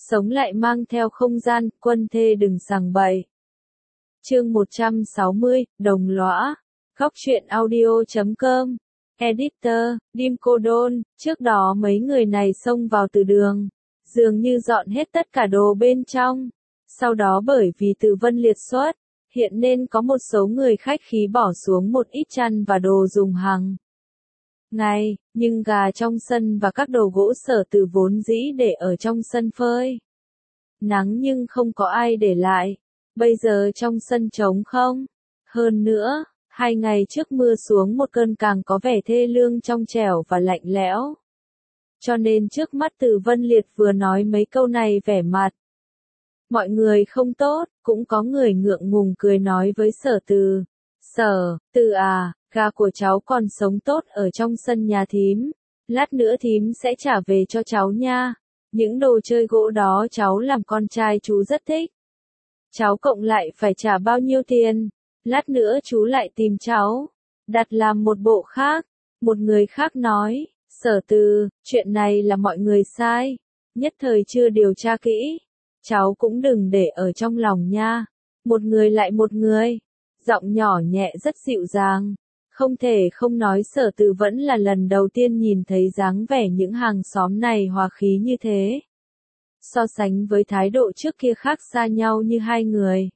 sống lại mang theo không gian, quân thê đừng sằng bậy. Chương 160, Đồng lõa. Góc truyện audio.com. Editor, Dim Cô Đôn. Trước đó mấy người này xông vào từ đường, dường như dọn hết tất cả đồ bên trong. Sau đó bởi vì Từ Vân liệt xuất, hiện nên có một số người khách khí bỏ xuống một ít chăn và đồ dùng hàng ngày, nhưng gà trong sân và các đồ gỗ Sở Từ vốn dĩ để ở trong sân phơi nắng nhưng không có ai để lại. Bây giờ trong sân trống không. Hơn nữa, 2 ngày trước mưa xuống một cơn càng có vẻ thê lương trong trẻo và lạnh lẽo. Cho nên trước mắt Từ Vân Liệt vừa nói mấy câu này vẻ mặt mọi người không tốt, cũng có người ngượng ngùng cười nói với Sở Từ. Sở Từ à, gà của cháu còn sống tốt ở trong sân nhà thím. Lát nữa thím sẽ trả về cho cháu nha. Những đồ chơi gỗ đó cháu làm con trai chú rất thích. Cháu cộng lại phải trả bao nhiêu tiền? Lát nữa chú lại tìm cháu. Đặt làm một bộ khác. Một người khác nói, Sở Từ, chuyện này là mọi người sai. Nhất thời chưa điều tra kỹ. Cháu cũng đừng để ở trong lòng nha. Một người lại một người. Giọng nhỏ nhẹ rất dịu dàng. Không thể không nói Sở Từ vẫn là lần đầu tiên nhìn thấy dáng vẻ những hàng xóm này hòa khí như thế. So sánh với thái độ trước kia khác xa nhau như hai người.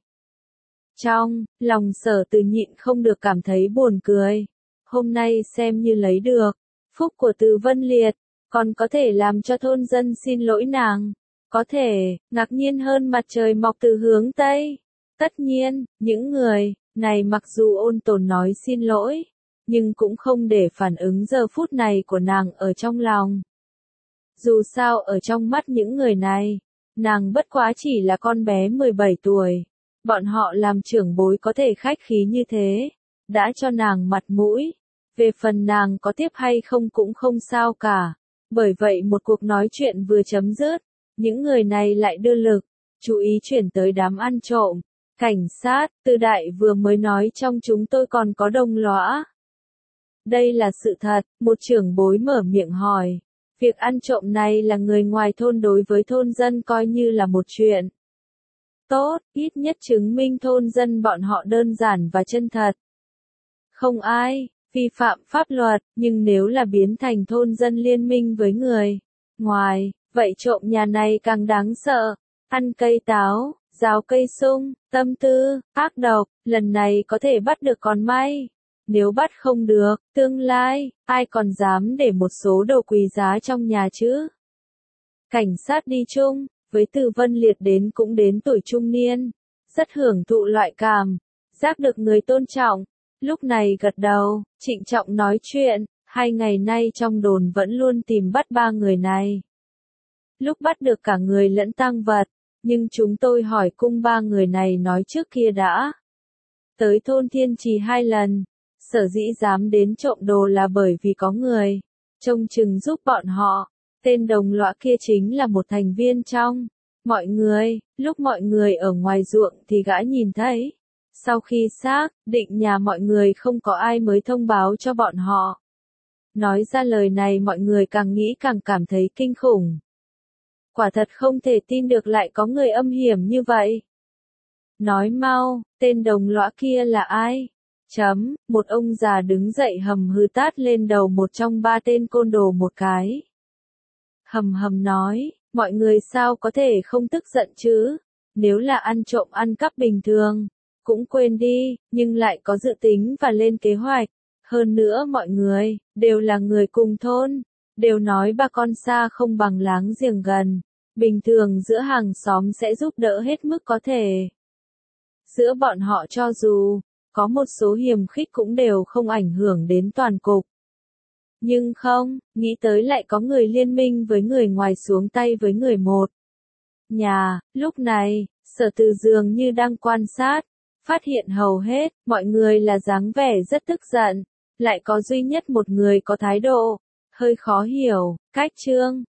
Trong lòng Sở Từ nhịn không được cảm thấy buồn cười. Hôm nay xem như lấy được phúc của Từ Vân Liệt, còn có thể làm cho thôn dân xin lỗi nàng. Có thể, ngạc nhiên hơn mặt trời mọc từ hướng Tây. Tất nhiên, những người này mặc dù ôn tồn nói xin lỗi, nhưng cũng không để phản ứng giờ phút này của nàng ở trong lòng. Dù sao ở trong mắt những người này, nàng bất quá chỉ là con bé 17 tuổi. Bọn họ làm trưởng bối có thể khách khí như thế, đã cho nàng mặt mũi. Về phần nàng có tiếp hay không cũng không sao cả. Bởi vậy một cuộc nói chuyện vừa chấm dứt, những người này lại đưa lực chú ý chuyển tới đám ăn trộm. Cảnh sát, Từ Đại vừa mới nói trong chúng tôi còn có đồng lõa. Đây là sự thật, một trưởng bối mở miệng hỏi. Việc ăn trộm này là người ngoài thôn đối với thôn dân coi như là một chuyện tốt, ít nhất chứng minh thôn dân bọn họ đơn giản và chân thật. Không ai vi phạm pháp luật, nhưng nếu là biến thành thôn dân liên minh với người ngoài, vậy trộm nhà này càng đáng sợ. Ăn cây táo, rào cây sung, tâm tư, ác độc, lần này có thể bắt được còn may. Nếu bắt không được, tương lai, ai còn dám để một số đồ quý giá trong nhà chứ? Cảnh sát đi chung, với Từ Vân Liệt đến cũng đến tuổi trung niên, rất hưởng thụ loại cảm giác được người tôn trọng. Lúc này gật đầu, trịnh trọng nói chuyện, 2 ngày nay trong đồn vẫn luôn tìm bắt 3 người này. Lúc bắt được cả người lẫn tang vật, nhưng chúng tôi hỏi cung 3 người này nói trước kia đã tới thôn Thiên Trì 2 lần. Sở dĩ dám đến trộm đồ là bởi vì có người trông chừng giúp bọn họ. Tên đồng lõa kia chính là một thành viên trong mọi người. Lúc mọi người ở ngoài ruộng thì gã nhìn thấy. Sau khi xác định nhà mọi người không có ai mới thông báo cho bọn họ. Nói ra lời này mọi người càng nghĩ càng cảm thấy kinh khủng. Quả thật không thể tin được lại có người âm hiểm như vậy. Nói mau, tên đồng lõa kia là ai? Một ông già đứng dậy hầm hừ tát lên đầu một trong 3 tên côn đồ một cái. Hầm nói, mọi người sao có thể không tức giận chứ? Nếu là ăn trộm ăn cắp bình thường, cũng quên đi, nhưng lại có dự tính và lên kế hoạch. Hơn nữa mọi người, đều là người cùng thôn, đều nói bà con xa không bằng láng giềng gần. Bình thường giữa hàng xóm sẽ giúp đỡ hết mức có thể. Giữa bọn họ cho dù có một số hiềm khích cũng đều không ảnh hưởng đến toàn cục. Nhưng không, nghĩ tới lại có người liên minh với người ngoài xuống tay với người một nhà. Lúc này, Sở Từ dường như đang quan sát, phát hiện hầu hết mọi người là dáng vẻ rất tức giận, lại có duy nhất một người có thái độ hơi khó hiểu. Cách Trương